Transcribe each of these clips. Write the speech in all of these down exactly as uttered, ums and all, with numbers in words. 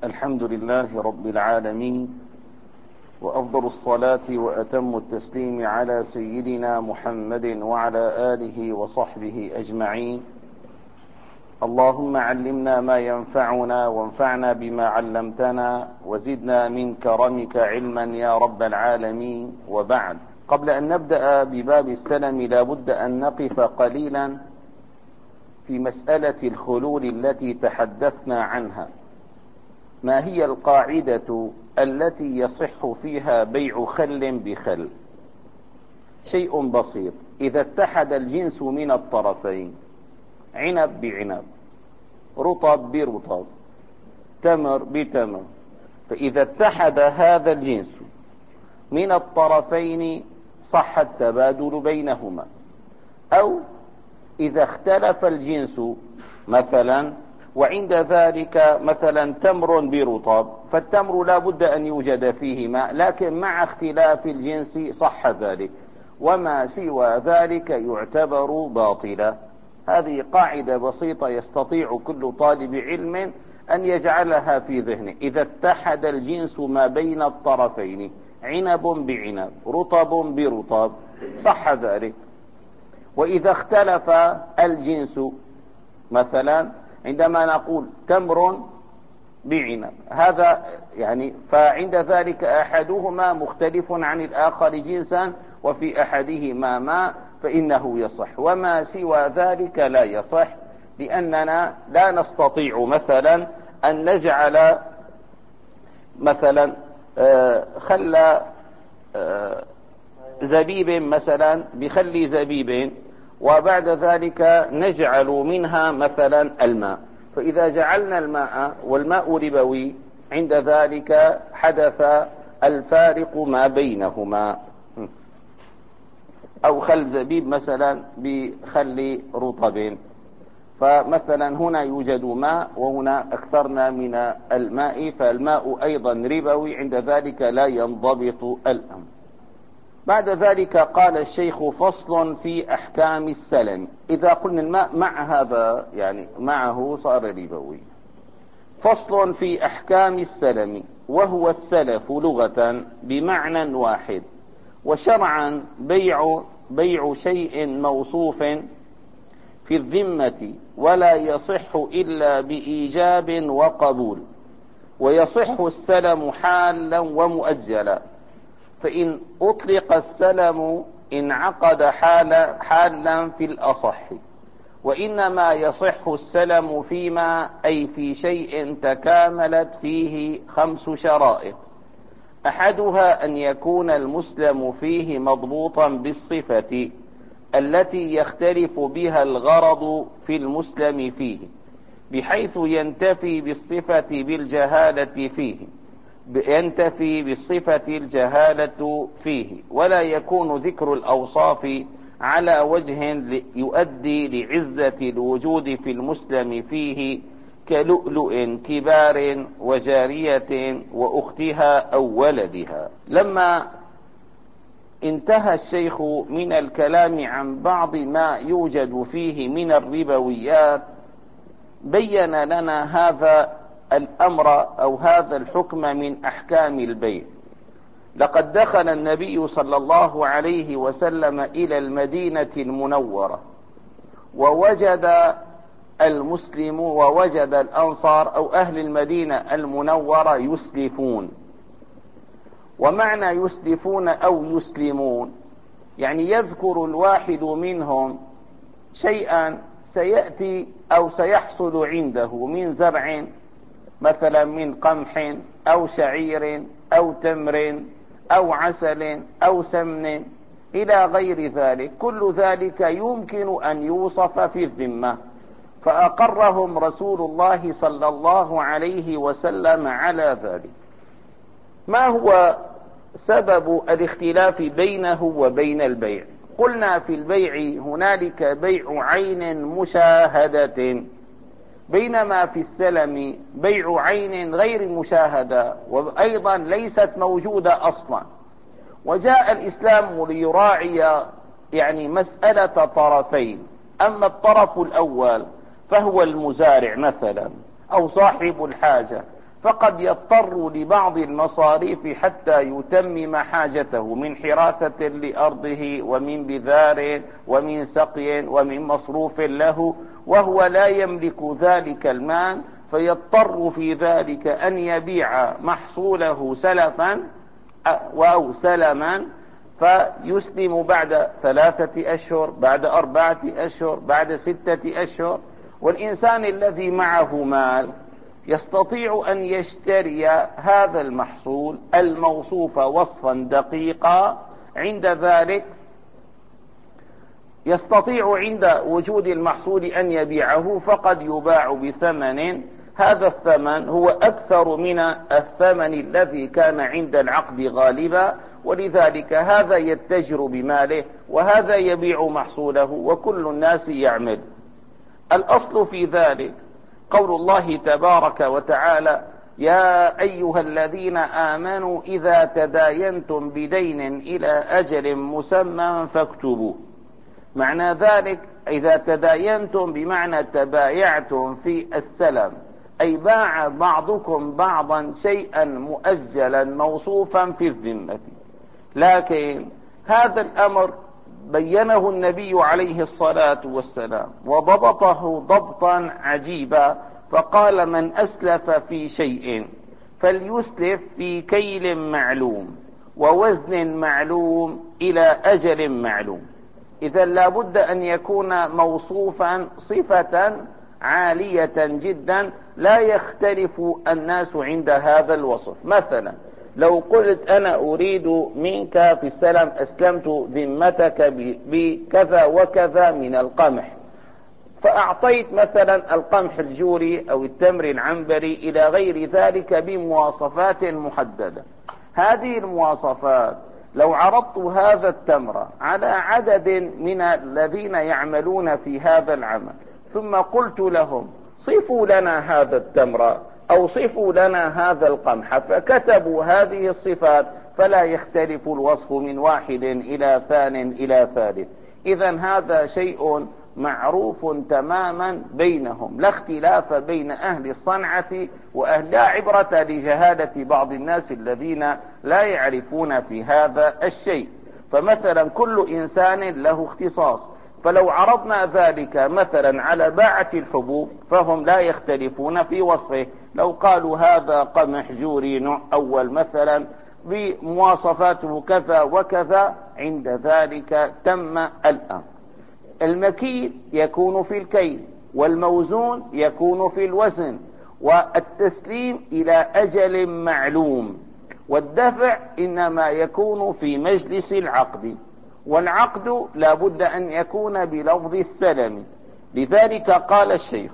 الحمد لله رب العالمين، وأفضل الصلاة وأتم التسليم على سيدنا محمد وعلى آله وصحبه أجمعين. اللهم علمنا ما ينفعنا وانفعنا بما علمتنا وزدنا من كرمك علما يا رب العالمين. وبعد، قبل أن نبدأ بباب السلم لابد أن نقف قليلا في مسألة الخلول التي تحدثنا عنها. ما هي القاعدة التي يصح فيها بيع خل بخل؟ شيء بسيط، إذا اتحد الجنس من الطرفين، عنب بعنب، رطب برطب، تمر بتمر، فإذا اتحد هذا الجنس من الطرفين صح التبادل بينهما. أو إذا اختلف الجنس مثلا وعند ذلك مثلا تمر برطب، فالتمر لا بد أن يوجد فيه ماء، لكن مع اختلاف الجنس صح ذلك، وما سوى ذلك يعتبر باطلا. هذه قاعدة بسيطة يستطيع كل طالب علم أن يجعلها في ذهنه. إذا اتحد الجنس ما بين الطرفين، عنب بعنب، رطب برطب، صح ذلك. وإذا اختلف الجنس مثلا عندما نقول تمر بعنب، هذا يعني فعند ذلك أحدهما مختلف عن الآخر جنسا وفي أحدهما ماء، فإنه يصح، وما سوى ذلك لا يصح، لأننا لا نستطيع مثلا أن نجعل مثلا خل زبيب مثلا بخل زبيب وبعد ذلك نجعل منها مثلا الماء، فإذا جعلنا الماء والماء ربوي عند ذلك حدث الفارق ما بينهما. أو خل زبيب مثلا بخل رطب، فمثلا هنا يوجد ماء وهنا أكثرنا من الماء، فالماء أيضا ربوي، عند ذلك لا ينضبط الأمر. بعد ذلك قال الشيخ: فصل في أحكام السلم. إذا قلنا الماء مع هذا يعني معه صار ربوي. فصل في أحكام السلم، وهو السلف لغة بمعنى واحد، وشرعا بيع بيع شيء موصوف في الذمة، ولا يصح إلا بإيجاب وقبول، ويصح السلم حالا ومؤجلا. فإن أطلق السلم انعقد حالا حالا في الأصح، وإنما يصح السلم فيما أي في شيء تكاملت فيه خمس شرائط: أحدها أن يكون المسلم فيه مضبوطا بالصفة التي يختلف بها الغرض في المسلم فيه، بحيث ينتفي بالصفة بالجهالة فيه ينتفي بالصفة الجهالة فيه ولا يكون ذكر الأوصاف على وجه يؤدي لعزة الوجود في المسلم فيه، كلؤلؤ كبار وجارية وأختها أو ولدها. لما انتهى الشيخ من الكلام عن بعض ما يوجد فيه من الربويات، بين لنا هذا الأمر أو هذا الحكم من أحكام البيع. لقد دخل النبي صلى الله عليه وسلم إلى المدينة المنورة، ووجد المسلم ووجد الأنصار أو أهل المدينة المنورة يسلفون. ومعنى يسلفون أو يسلمون يعني يذكر الواحد منهم شيئا سيأتي أو سيحصل عنده من زرع، مثلا من قمح أو شعير أو تمر أو عسل أو سمن إلى غير ذلك، كل ذلك يمكن أن يوصف في الذمة، فأقرهم رسول الله صلى الله عليه وسلم على ذلك. ما هو سبب الاختلاف بينه وبين البيع؟ قلنا في البيع هنالك بيع عين مشاهدة، بينما في السلم بيع عين غير مشاهدة وأيضا ليست موجودة أصلا. وجاء الإسلام ليراعي يعني مسألة طرفين: أما الطرف الأول فهو المزارع مثلا أو صاحب الحاجة، فقد يضطر لبعض المصاريف حتى يتمم حاجته من حراثة لأرضه ومن بذار ومن سقي ومن مصروف له، وهو لا يملك ذلك المال، فيضطر في ذلك أن يبيع محصوله سلفا أو سلما، فيسلم بعد ثلاثة أشهر، بعد أربعة أشهر، بعد ستة أشهر. والإنسان الذي معه مال يستطيع أن يشتري هذا المحصول الموصوف وصفا دقيقا، عند ذلك يستطيع عند وجود المحصول أن يبيعه، فقد يباع بثمن، هذا الثمن هو أكثر من الثمن الذي كان عند العقد غالبا، ولذلك هذا يتجر بماله وهذا يبيع محصوله وكل الناس يعمل. الأصل في ذلك قول الله تبارك وتعالى: يا أيها الذين آمنوا إذا تداينتم بدين إلى أجل مسمى فاكتبوه. معنى ذلك إذا تداينتم بمعنى تبايعتم في السلم، أي باع بعضكم بعضا شيئا مؤجلا موصوفا في الذمة. لكن هذا الأمر بينه النبي عليه الصلاة والسلام وضبطه ضبطا عجيبا، فقال: من أسلف في شيء فليسلف في كيل معلوم ووزن معلوم إلى أجل معلوم. إذا لابد أن يكون موصوفا صفة عالية جدا لا يختلف الناس عند هذا الوصف. مثلا لو قلت أنا أريد منك في السلم، أسلمت ذمتك بكذا وكذا من القمح، فأعطيت مثلا القمح الجوري أو التمر العنبري إلى غير ذلك بمواصفات محددة. هذه المواصفات لو عرضت هذا التمر على عدد من الذين يعملون في هذا العمل، ثم قلت لهم: صفوا لنا هذا التمر أو صفوا لنا هذا القمح، فكتبوا هذه الصفات، فلا يختلف الوصف من واحد إلى ثان إلى ثالث. إذا هذا شيء معروف تماما بينهم، لا اختلاف بين أهل الصنعة وأهل، لا عبرة لجهالة بعض الناس الذين لا يعرفون في هذا الشيء. فمثلا كل إنسان له اختصاص، فلو عرضنا ذلك مثلا على باعة الحبوب فهم لا يختلفون في وصفه. لو قالوا هذا قمح جوري نوع أول مثلا بمواصفاته كذا وكذا، عند ذلك تم الأمر. المكيل يكون في الكيل، والموزون يكون في الوزن، والتسليم إلى أجل معلوم، والدفع إنما يكون في مجلس العقد، والعقد لا بد أن يكون بلفظ السلم. لذلك قال الشيخ: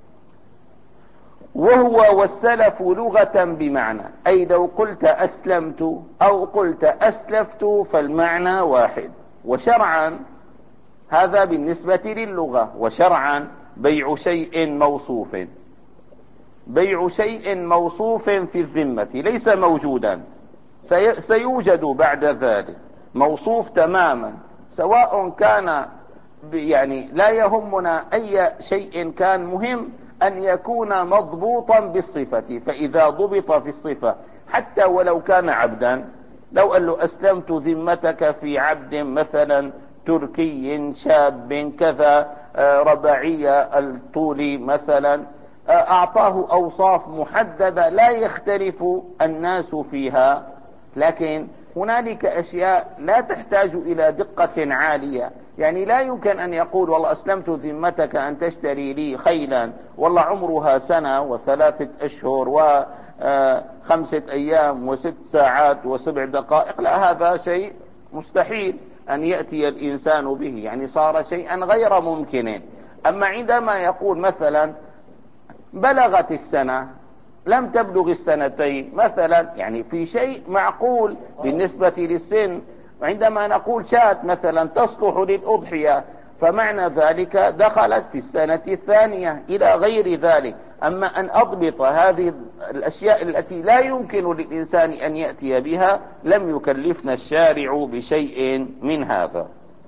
وهو والسلف لغة بمعنى، أي لو قلت أسلمت أو قلت أسلفت فالمعنى واحد. وشرعا هذا بالنسبة للغة، وشرعا بيع شيء موصوف، بيع شيء موصوف في الذمة ليس موجودا، سيوجد بعد ذلك موصوف تماما، سواء كان يعني لا يهمنا أي شيء، كان مهم أن يكون مضبوطا بالصفة. فإذا ضبط في الصفة حتى ولو كان عبدا، لو قال له أسلمت ذمتك في عبد مثلا تركي شاب كذا رباعي الطول مثلا، أعطاه أوصاف محددة لا يختلف الناس فيها، لكن هنالك أشياء لا تحتاج إلى دقة عالية. يعني لا يمكن أن يقول: والله أسلمت ذمتك أن تشتري لي خيلا والله عمرها سنة وثلاثة أشهر وخمسة أيام وست ساعات وسبع دقائق. لا، هذا شيء مستحيل أن يأتي الإنسان به، يعني صار شيئا غير ممكن. أما عندما يقول مثلا بلغت السنة لم تبلغ السنتين مثلا، يعني في شيء معقول بالنسبة للسن. وعندما نقول شاة مثلا تصلح للأضحية، فمعنى ذلك دخلت في السنة الثانية إلى غير ذلك. أما أن أضبط هذه الأشياء التي لا يمكن للإنسان أن يأتي بها، لم يكلفنا الشارع بشيء من هذا.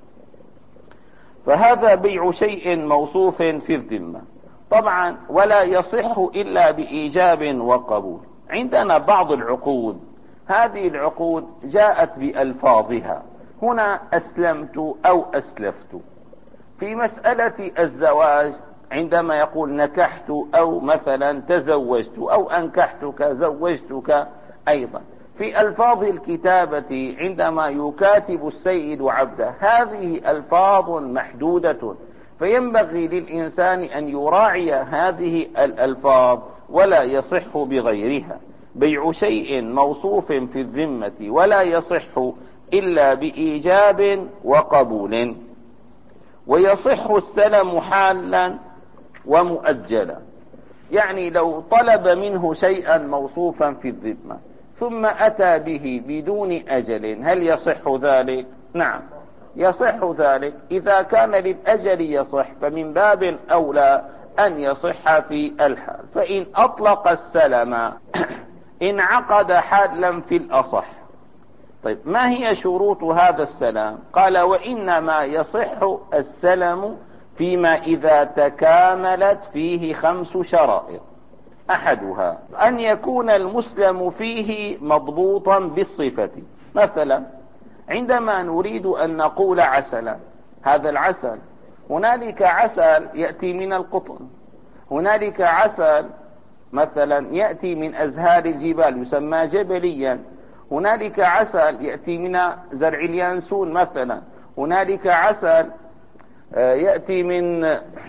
فهذا بيع شيء موصوف في الذمة طبعا، ولا يصح إلا بإيجاب وقبول. عندنا بعض العقود، هذه العقود جاءت بألفاظها، هنا أسلمت أو أسلفت. في مسألة الزواج عندما يقول نكحت أو مثلا تزوجت أو أنكحتك زوجتك، أيضا في ألفاظ الكتابة عندما يكاتب السيد عبده هذه ألفاظ محدودة، فينبغي للإنسان أن يراعي هذه الألفاظ ولا يصح بغيرها. بيع شيء موصوف في الذمة ولا يصح إلا بإيجاب وقبول، ويصح السلم حالا ومؤجلا. يعني لو طلب منه شيئا موصوفا في الذمة ثم أتى به بدون أجل، هل يصح ذلك؟ نعم يصح ذلك. إذا كان للأجل يصح فمن باب أولى أن يصح في الحال. فإن أطلق السلم انعقد حالا في الأصح. طيب ما هي شروط هذا السلام؟ قال وإنما يصح السلم فيما إذا تكاملت فيه خمس شرائط. أحدها أن يكون المسلم فيه مضبوطا بالصفة. مثلا عندما نريد أن نقول عسلا، هذا العسل هنالك عسل يأتي من القطن، هنالك عسل مثلا يأتي من أزهار الجبال يسمى جبليا، هنالك عسل يأتي من زرع اليانسون مثلا، هنالك عسل يأتي من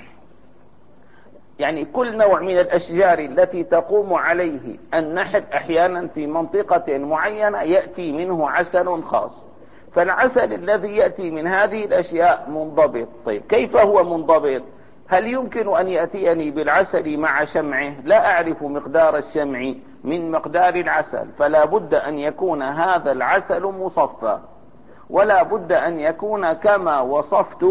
يعني كل نوع من الأشجار التي تقوم عليه النحل أحيانا في منطقة معينة يأتي منه عسل خاص. فالعسل الذي يأتي من هذه الأشياء منضبط. طيب كيف هو منضبط؟ هل يمكن أن يأتيني بالعسل مع شمعه؟ لا أعرف مقدار الشمع من مقدار العسل، فلا بد أن يكون هذا العسل مصفى، ولا بد أن يكون كما وصفت.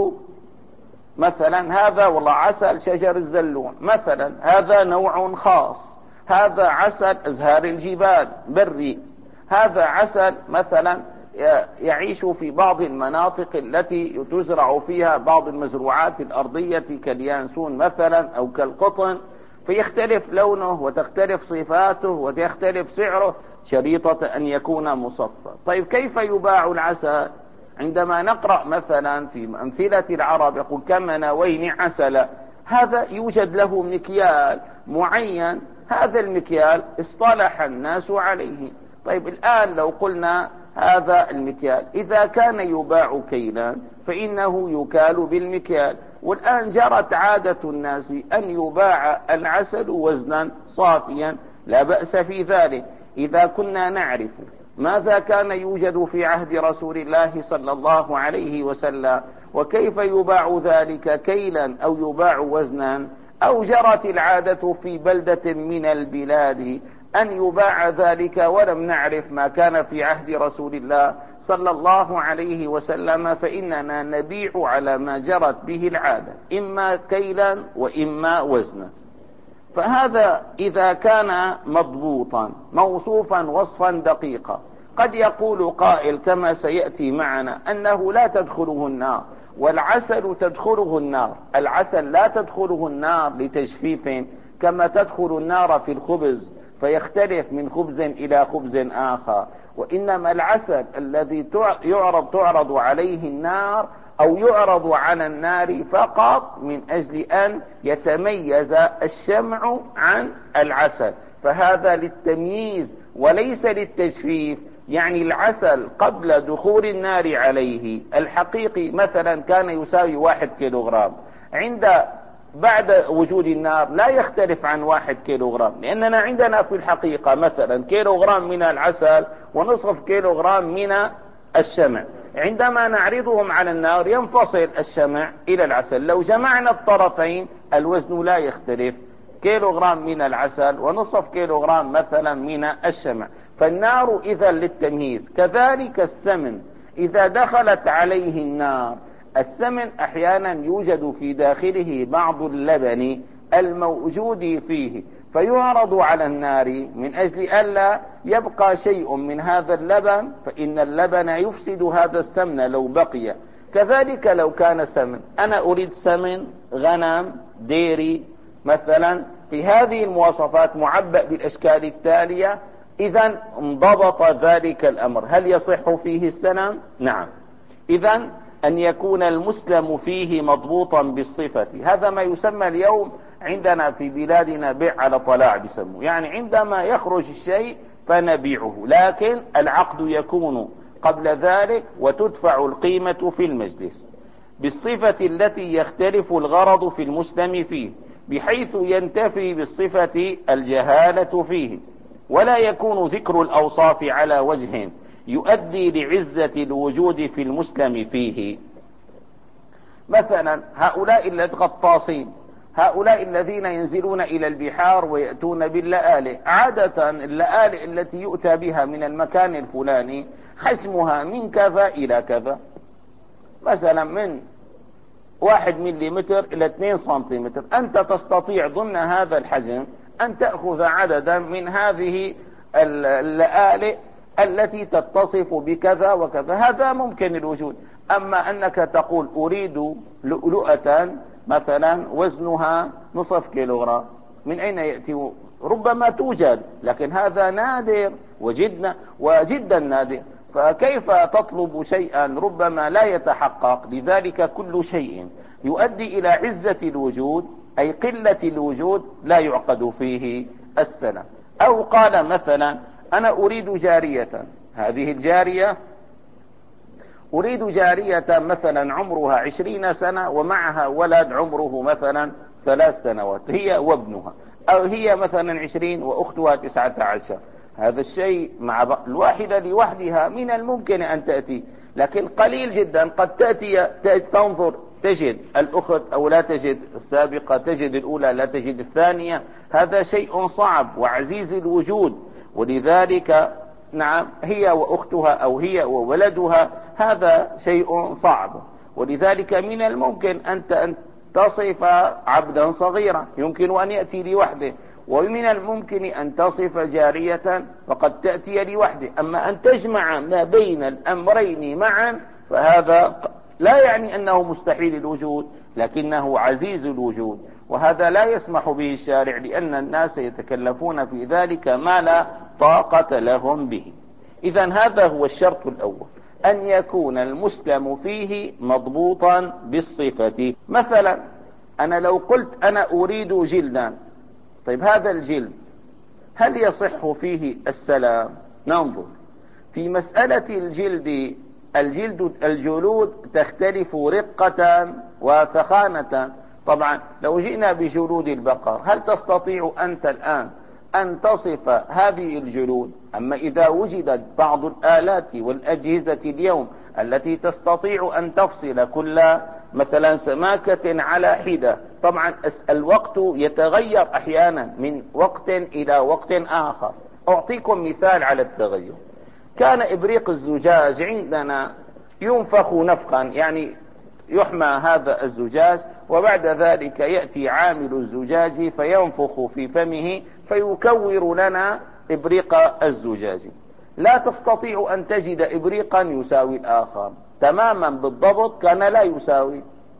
مثلا هذا والله عسل شجر الزلون مثلا، هذا نوع خاص، هذا عسل أزهار الجبال بري، هذا عسل مثلا يعيش في بعض المناطق التي تزرع فيها بعض المزروعات الأرضية كاليانسون مثلا أو كالقطن، فيختلف لونه وتختلف صفاته ويختلف سعره، شريطة أن يكون مصفى. طيب كيف يباع العسل؟ عندما نقرأ مثلا في أمثلة العرب يقول كم نوين عسل، هذا يوجد له مكيال معين، هذا المكيال اصطلح الناس عليه. طيب الآن لو قلنا هذا المكيال إذا كان يباع كيلا فإنه يكال بالمكيال، والآن جرت عادة الناس أن يباع العسل وزنا صافيا، لا بأس في ذلك إذا كنا نعرف ماذا كان يوجد في عهد رسول الله صلى الله عليه وسلم وكيف يباع ذلك كيلا أو يباع وزنا، أو جرت العادة في بلدة من البلاد أن يباع ذلك ولم نعرف ما كان في عهد رسول الله صلى الله عليه وسلم، فإننا نبيع على ما جرت به العادة، إما كيلا وإما وزنا. فهذا إذا كان مضبوطا موصوفا وصفا دقيقا. قد يقول قائل كما سيأتي معنا أنه لا تدخله النار، والعسل تدخله النار. العسل لا تدخله النار لتجفيف كما تدخل النار في الخبز فيختلف من خبز إلى خبز آخر، وإنما العسل الذي يعرض تعرض عليه النار أو يعرض على النار فقط من أجل أن يتميز الشمع عن العسل، فهذا للتمييز وليس للتجفيف. يعني العسل قبل دخول النار عليه الحقيقي مثلا كان يساوي واحد كيلوغرام، عند بعد وجود النار لا يختلف عن واحد كيلوغرام، لأننا عندنا في الحقيقة مثلا كيلوغرام من العسل ونصف كيلوغرام من الشمع، عندما نعرضهم على النار ينفصل الشمع إلى العسل. لو جمعنا الطرفين الوزن لا يختلف، كيلوغرام من العسل ونصف كيلوغرام مثلا من الشمع. فالنار إذا للتمييز. كذلك السمن إذا دخلت عليه النار، السمن أحيانا يوجد في داخله بعض اللبن الموجود فيه فيعرض على النار من أجل ألا يبقى شيء من هذا اللبن، فإن اللبن يفسد هذا السمن لو بقي. كذلك لو كان سمن، أنا أريد سمن غنم ديري مثلا في هذه المواصفات معبأ بالأشكال التالية، إذا انضبط ذلك الأمر. هل يصح فيه السلام؟ نعم. إذا أن يكون المسلم فيه مضبوطا بالصفة، هذا ما يسمى اليوم عندنا في بلادنا بيع على طلاع بسموه، يعني عندما يخرج الشيء فنبيعه، لكن العقد يكون قبل ذلك وتدفع القيمة في المجلس بالصفة التي يختلف الغرض في المسلم فيه، بحيث ينتفي بالصفة الجهالة فيه، ولا يكون ذكر الأوصاف على وجه يؤدي لعزة الوجود في المسلم فيه. مثلا هؤلاء الغطاسين، هؤلاء الذين ينزلون إلى البحار ويأتون باللآلئ، عادة اللآلئ التي يؤتى بها من المكان الفلاني حجمها من كذا إلى كذا، مثلا من واحد مليمتر إلى اثنين سنتيمتر. أنت تستطيع ضمن هذا الحجم أن تأخذ عددا من هذه اللآلئ التي تتصف بكذا وكذا، هذا ممكن الوجود. أما أنك تقول أريد لؤلؤة مثلا وزنها نصف كيلوغرام، من أين يأتي؟ ربما توجد، لكن هذا نادر وجدا وجدا نادر، فكيف تطلب شيئا ربما لا يتحقق؟ لذلك كل شيء يؤدي إلى عزة الوجود أي قلة الوجود لا يعقد فيه السلام. أو قال مثلا أنا أريد جارية، هذه الجارية أريد جارية مثلا عمرها عشرين سنة ومعها ولد عمره مثلا ثلاث سنوات، هي وابنها، أو هي مثلا عشرين وأختها تسعة عشر. هذا الشيء مع الواحدة لوحدها من الممكن أن تأتي، لكن قليل جدا قد تأتي تنظر تجد الأخت أو لا تجد السابقة، تجد الأولى لا تجد الثانية، هذا شيء صعب وعزيز الوجود. ولذلك نعم هي وأختها أو هي وولدها، هذا شيء صعب. ولذلك من الممكن أنت أن تصف عبدا صغيرا يمكن أن يأتي لوحده، ومن الممكن أن تصف جارية فقد تأتي لوحده. أما أن تجمع ما بين الأمرين معا فهذا لا يعني أنه مستحيل الوجود، لكنه عزيز الوجود، وهذا لا يسمح به الشارع، لأن الناس يتكلفون في ذلك ما لا طاقة لهم به. إذن هذا هو الشرط الأول، أن يكون المسلم فيه مضبوطا بالصفة. مثلا أنا لو قلت أنا أريد جلدا، طيب هذا الجلد هل يصح فيه السلام؟ ننظر في مسألة الجلد. الجلد الجلود تختلف رقة وثخانة. طبعا لو جئنا بجلود البقر، هل تستطيع أنت الآن أن تصف هذه الجلود؟ أما إذا وجدت بعض الآلات والأجهزة اليوم التي تستطيع أن تفصل كل مثلا سماكة على حدة، طبعا الوقت يتغير أحيانا من وقت إلى وقت آخر. أعطيكم مثال على التغير. كان إبريق الزجاج عندنا ينفخ نفخا، يعني يحمى هذا الزجاج، وبعد ذلك يأتي عامل الزجاج فينفخ في فمه فيكور لنا إبريق الزجاج. لا تستطيع أن تجد إبريقا يساوي الآخر تماما بالضبط، كان لا يساوي.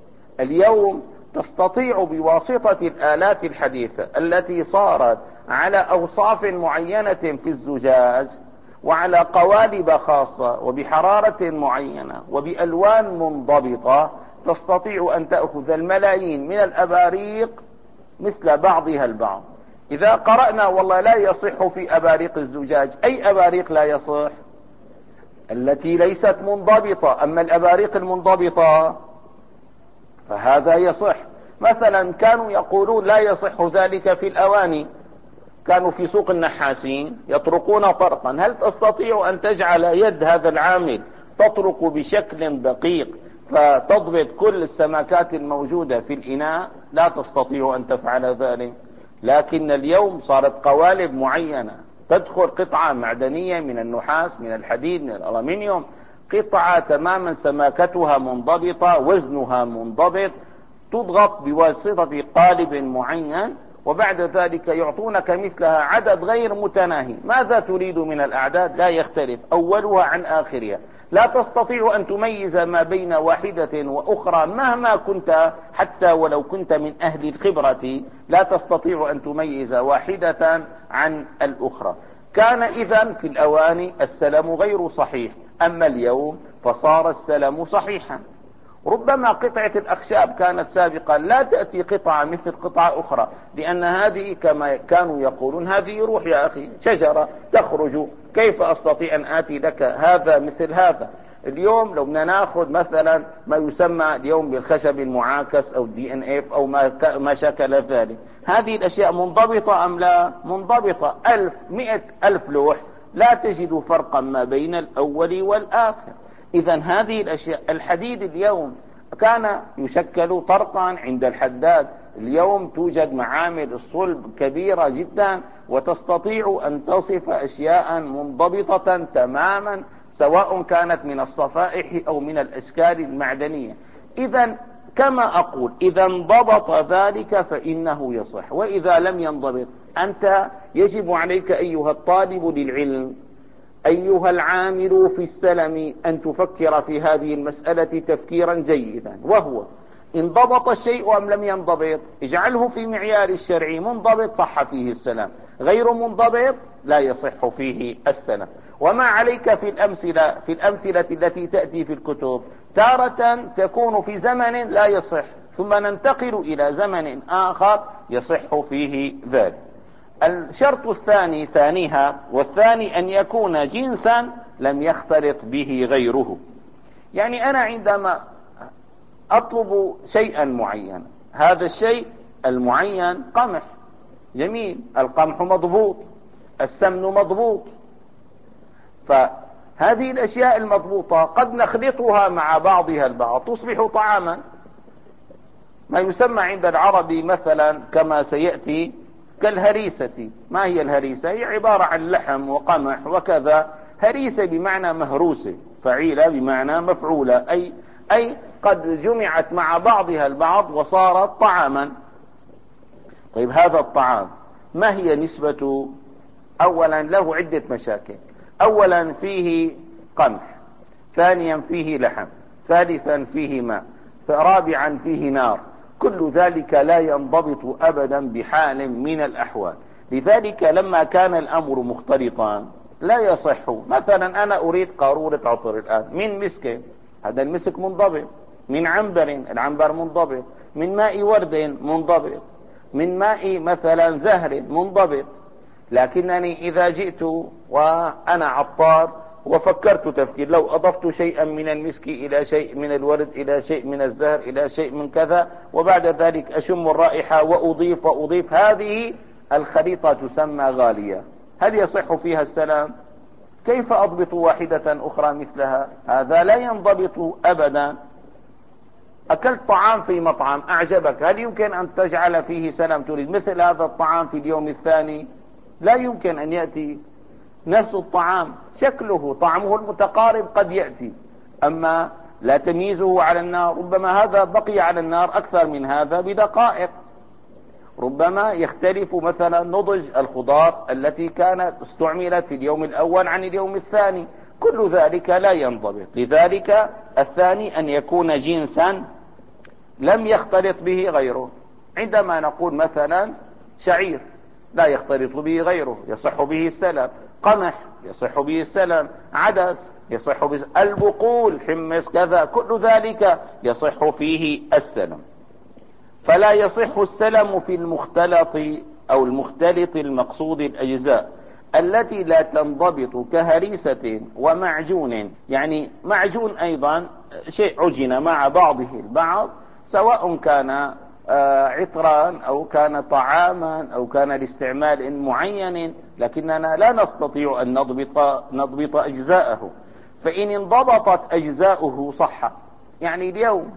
اليوم تستطيع بواسطة الآلات الحديثة التي صارت على أوصاف معينة في الزجاج وعلى قوالب خاصة وبحرارة معينة وبألوان منضبطة، تستطيع أن تأخذ الملايين من الأباريق مثل بعضها البعض. إذا قرأنا والله لا يصح في أباريق الزجاج، أي أباريق لا يصح؟ التي ليست منضبطة. أما الأباريق المنضبطة فهذا يصح. مثلا كانوا يقولون لا يصح ذلك في الأواني، كانوا في سوق النحاسين يطرقون طرقا، هل تستطيع أن تجعل يد هذا العامل تطرق بشكل دقيق فتضبط كل السماكات الموجودة في الإناء؟ لا تستطيع أن تفعل ذلك. لكن اليوم صارت قوالب معينة، تدخل قطعة معدنية من النحاس من الحديد من الألمنيوم، قطعة تماما سماكتها منضبطة وزنها منضبط، تضغط بواسطة قالب معين وبعد ذلك يعطونك مثلها عدد غير متناهي. ماذا تريد من الأعداد؟ لا يختلف أولها عن آخرها، لا تستطيع أن تميز ما بين واحدة وأخرى مهما كنت، حتى ولو كنت من أهل الخبرة لا تستطيع أن تميز واحدة عن الأخرى. كان إذن في الأواني السلم غير صحيح، أما اليوم فصار السلم صحيحا. ربما قطعة الأخشاب كانت سابقا لا تأتي قطعة مثل قطعة أخرى، لأن هذه كما كانوا يقولون هذه روح يا أخي، شجرة تخرج، كيف أستطيع أن آتي لك هذا مثل هذا؟ اليوم لو بدنا ناخذ مثلا ما يسمى اليوم بالخشب المعاكس أو دي ان اف أو ما, ما شكل ذلك، هذه الأشياء منضبطة أم لا؟ منضبطة. ألف مئة ألف لوح لا تجد فرقا ما بين الأول والآخر. إذا هذه الأشياء، الحديد اليوم كان يشكل طرقا عند الحداد، اليوم توجد معامل الصلب كبيرة جدا وتستطيع أن تصف أشياء منضبطة تماما، سواء كانت من الصفائح أو من الأشكال المعدنية. إذا كما أقول، إذا انضبط ذلك فإنه يصح، وإذا لم ينضبط أنت يجب عليك أيها الطالب للعلم، أيها العامل في السلم، أن تفكر في هذه المسألة تفكيرا جيدا، وهو انضبط الشيء أم لم ينضبط؟ اجعله في معيار الشرعي، منضبط صح فيه السلام، غير منضبط لا يصح فيه السلام. وما عليك في الأمثلة في الأمثلة التي تأتي في الكتب، تارة تكون في زمن لا يصح، ثم ننتقل إلى زمن آخر يصح فيه ذلك. الشرط الثاني ثانيها والثاني أن يكون جنسا لم يختلط به غيره. يعني أنا عندما أطلب شيئا معينا، هذا الشيء المعين قمح، جميل، القمح مضبوط، السمن مضبوط، فهذه الأشياء المضبوطة قد نخلطها مع بعضها البعض تصبح طعاما، ما يسمى عند العرب مثلا كما سيأتي كالهريسة. ما هي الهريسة؟ هي عبارة عن لحم وقمح وكذا، هريسة بمعنى مهروسة، فعيلة بمعنى مفعولة، أي, أي قد جمعت مع بعضها البعض وصارت طعاما. طيب هذا الطعام ما هي نسبة؟ أولا له عدة مشاكل، أولا فيه قمح، ثانيا فيه لحم، ثالثا فيه ماء، رابعا فيه نار، كل ذلك لا ينضبط أبدا بحال من الأحوال. لذلك لما كان الأمر مختلطا لا يصح. مثلا أنا أريد قارورة عطر الآن من مسك، هذا المسك منضبط، من عنبر، العنبر منضبط، من ماء ورد منضبط، من ماء مثلا زهر منضبط. لكنني إذا جئت وأنا عطار وفكرت تفكير، لو أضفت شيئا من المسك إلى شيء من الورد إلى شيء من الزهر إلى شيء من كذا، وبعد ذلك أشم الرائحة وأضيف وأضيف، هذه الخليطة تسمى غالية، هل يصح فيها السلام؟ كيف أضبط واحدة أخرى مثلها؟ هذا لا ينضبط أبدا. أكلت طعام في مطعم أعجبك، هل يمكن أن تجعل فيه سلام؟ تريد مثل هذا الطعام في اليوم الثاني؟ لا يمكن أن يأتي نفس الطعام، شكله طعمه المتقارب قد يأتي، أما لا تمييزه على النار. ربما هذا بقي على النار أكثر من هذا بدقائق، ربما يختلف مثلا نضج الخضار التي كانت استعملت في اليوم الأول عن اليوم الثاني، كل ذلك لا ينضبط. لذلك الثاني أن يكون جنسا لم يختلط به غيره. عندما نقول مثلا شعير لا يختلط به غيره يصح به السلام، قمح يصح به السلام، عدس يصح به، البقول حمص كذا، كل ذلك يصح فيه السلام. فلا يصح السلم في المختلط أو المختلط المقصود الأجزاء التي لا تنضبط كهريسة ومعجون. يعني معجون أيضا شيء عجن مع بعضه البعض، سواء كان عطرا أو كان طعاما أو كان لاستعمال معين، لكننا لا نستطيع أن نضبط, نضبط أجزاءه. فإن انضبطت أجزاؤه صح. يعني اليوم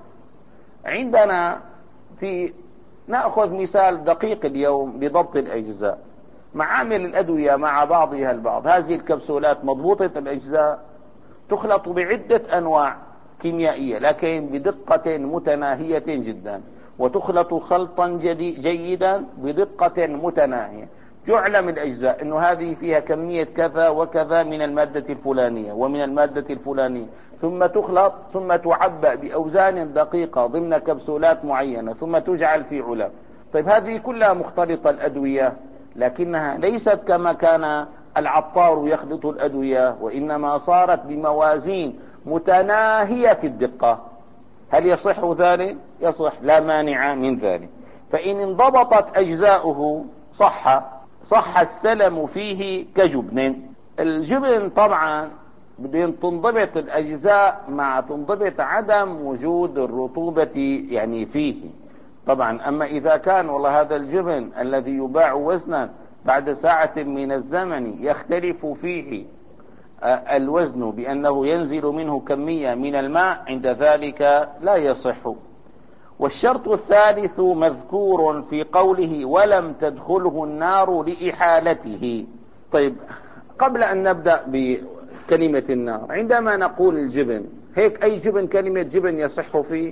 عندنا في، نأخذ مثال دقيق اليوم لضبط الأجزاء، معامل الأدوية مع بعضها البعض، هذه الكبسولات مضبوطة الأجزاء، تخلط بعدة أنواع كيميائية لكن بدقة متناهية جدا، وتخلط خلطا جيدا بدقة متناهية. يعلم الأجزاء أنه هذه فيها كمية كذا وكذا من المادة الفلانية ومن المادة الفلانية، ثم تخلط ثم تعبأ بأوزان دقيقة ضمن كبسولات معينة ثم تجعل في علب. طيب هذه كلها مختلطة الأدوية، لكنها ليست كما كان العطار يخلط الأدوية، وإنما صارت بموازين متناهية في الدقة. هل يصح ذلك؟ يصح، لا مانع من ذلك. فإن انضبطت أجزاؤه صح صح السلم فيه كجبن. الجبن طبعا بده تنضبط الأجزاء مع تنضبط عدم وجود الرطوبة يعني فيه طبعا. أما إذا كان والله هذا الجبن الذي يباع وزنا بعد ساعة من الزمن يختلف فيه الوزن بأنه ينزل منه كمية من الماء، عند ذلك لا يصح. والشرط الثالث مذكور في قوله ولم تدخله النار لإحالته. طيب قبل أن نبدأ بكلمة النار، عندما نقول الجبن هيك أي جبن كلمة جبن يصح فيه،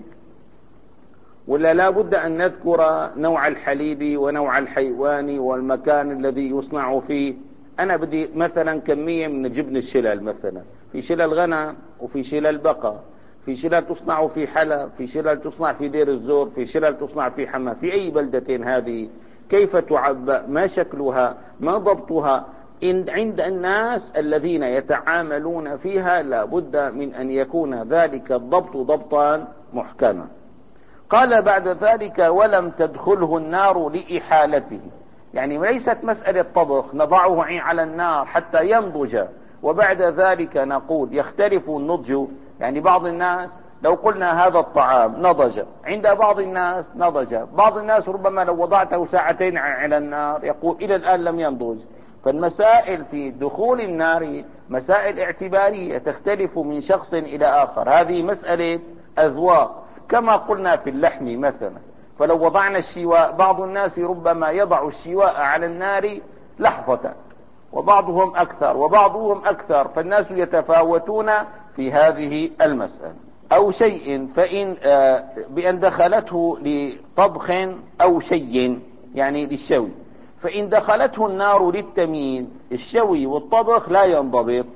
ولا لا بد أن نذكر نوع الحليب ونوع الحيوان والمكان الذي يصنع فيه؟ أنا بدي مثلا كمية من جبن الشلال، مثلا في شلال غنم وفي شلال بقر، في شلال تصنع في حلب، في شلال تصنع في دير الزور، في شلال تصنع في حما. في أي بلدتين هذه؟ كيف تعبأ؟ ما شكلها؟ ما ضبطها؟ إن عند الناس الذين يتعاملون فيها لا بد من أن يكون ذلك الضبط ضبطا محكما. قال بعد ذلك ولم تدخله النار لإحالته، يعني ليست مسألة طبخ نضعه على النار حتى ينضج وبعد ذلك نقول يختلف النضج. يعني بعض الناس لو قلنا هذا الطعام نضج، عند بعض الناس نضج، بعض الناس ربما لو وضعته ساعتين على النار يقول إلى الآن لم ينضج. فالمسائل في دخول النار مسائل اعتبارية تختلف من شخص إلى آخر، هذه مسألة أذواق. كما قلنا في اللحم مثلا، فلو وضعنا الشواء بعض الناس ربما يضع الشواء على النار لحظة، وبعضهم أكثر وبعضهم أكثر، فالناس يتفاوتون في هذه المسألة. أو شيء فإن آه بأن دخلته لطبخ أو شيء يعني للشوي، فإن دخلته النار للتمييز الشوي والطبخ لا ينضبط.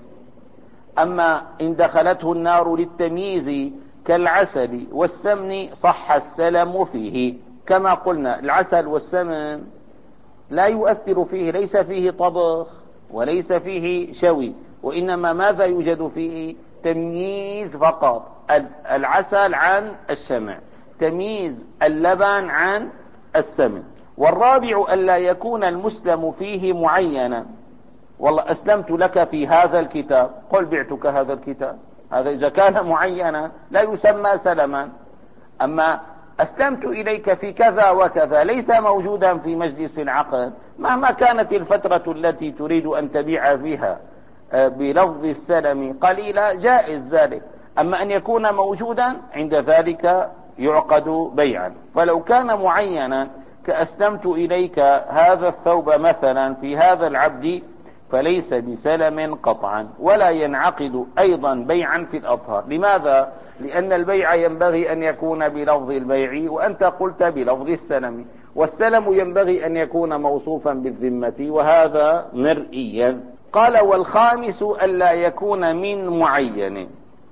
أما إن دخلته النار للتمييز كالعسل والسمن صح السلم فيه. كما قلنا العسل والسمن لا يؤثر فيه، ليس فيه طبخ وليس فيه شوي، وإنما ماذا يوجد فيه؟ تمييز فقط، العسل عن السمن، تمييز اللبن عن السمن. والرابع ألا يكون المسلم فيه معينا. والله أسلمت لك في هذا الكتاب، قل بعتك هذا الكتاب، هذا إذا كان معينا لا يسمى سلما. أما أسلمت إليك في كذا وكذا ليس موجودا في مجلس العقد، مهما كانت الفترة التي تريد أن تبيع فيها بلفظ السلم قليلا جائز ذلك. أما أن يكون موجودا عند ذلك يعقد بيعا. فلو كان معينا كأسلمت إليك هذا الثوب مثلا في هذا العبد فليس بسلم قطعا، ولا ينعقد أيضا بيعا في الأطهار. لماذا؟ لأن البيع ينبغي أن يكون بلفظ البيع وأنت قلت بلفظ السلم، والسلم ينبغي أن يكون موصوفا بالذمة وهذا مرئيا. قال والخامس ألا يكون من معين،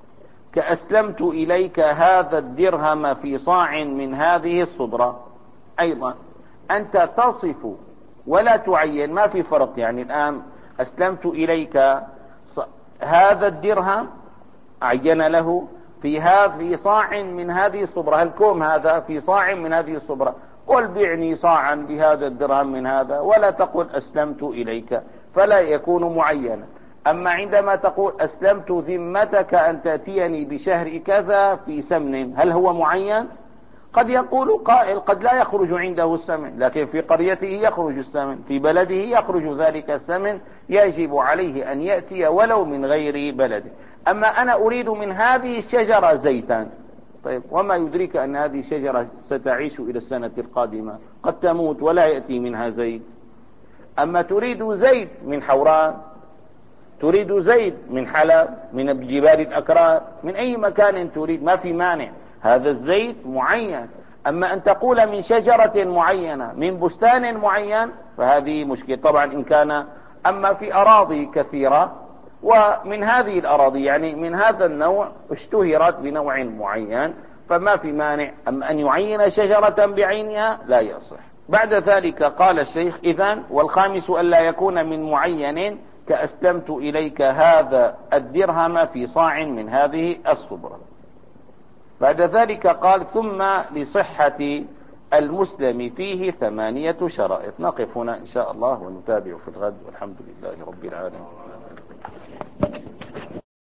كأسلمت إليك هذا الدرهم في صاع من هذه الصدرة. أيضا أنت تصف ولا تعين، ما في فرق. يعني الآن أسلمت إليك هذا الدرهم، عين له في هذه صاع من هذه الصبرة، الكوم هذا في صاع من هذه الصبرة، قل بعني صاعا بهذا الدرهم من هذا، ولا تقل أسلمت إليك، فلا يكون معينا. أما عندما تقول أسلمت ذمتك أن تأتيني بشهر كذا في سمن، هل هو معين؟ قد يقول قائل قد لا يخرج عنده السمن، لكن في قريته يخرج السمن، في بلده يخرج ذلك السمن، يجب عليه أن يأتي ولو من غير بلده. أما أنا أريد من هذه الشجرة زيتا، طيب وما يدريك أن هذه الشجرة ستعيش إلى السنة القادمة، قد تموت ولا يأتي منها زيت. أما تريد زيت من حوران، تريد زيت من حلب، من جبال الأكراد، من أي مكان تريد، ما في مانع، هذا الزيت معين. أما أن تقول من شجرة معينة من بستان معين فهذه مشكلة طبعا إن كان. أما في أراضي كثيرة ومن هذه الأراضي يعني من هذا النوع اشتهرت بنوع معين فما في مانع. أما أن يعين شجرة بعينها لا يصح. بعد ذلك قال الشيخ إذن والخامس ألا يكون من معين كأسلمت إليك هذا الدرهم في صاع من هذه الصبرة. بعد ذلك قال ثم لصحة المسلم فيه ثمانية شرائط. نقف هنا إن شاء الله ونتابع في الغد والحمد لله رب العالمين.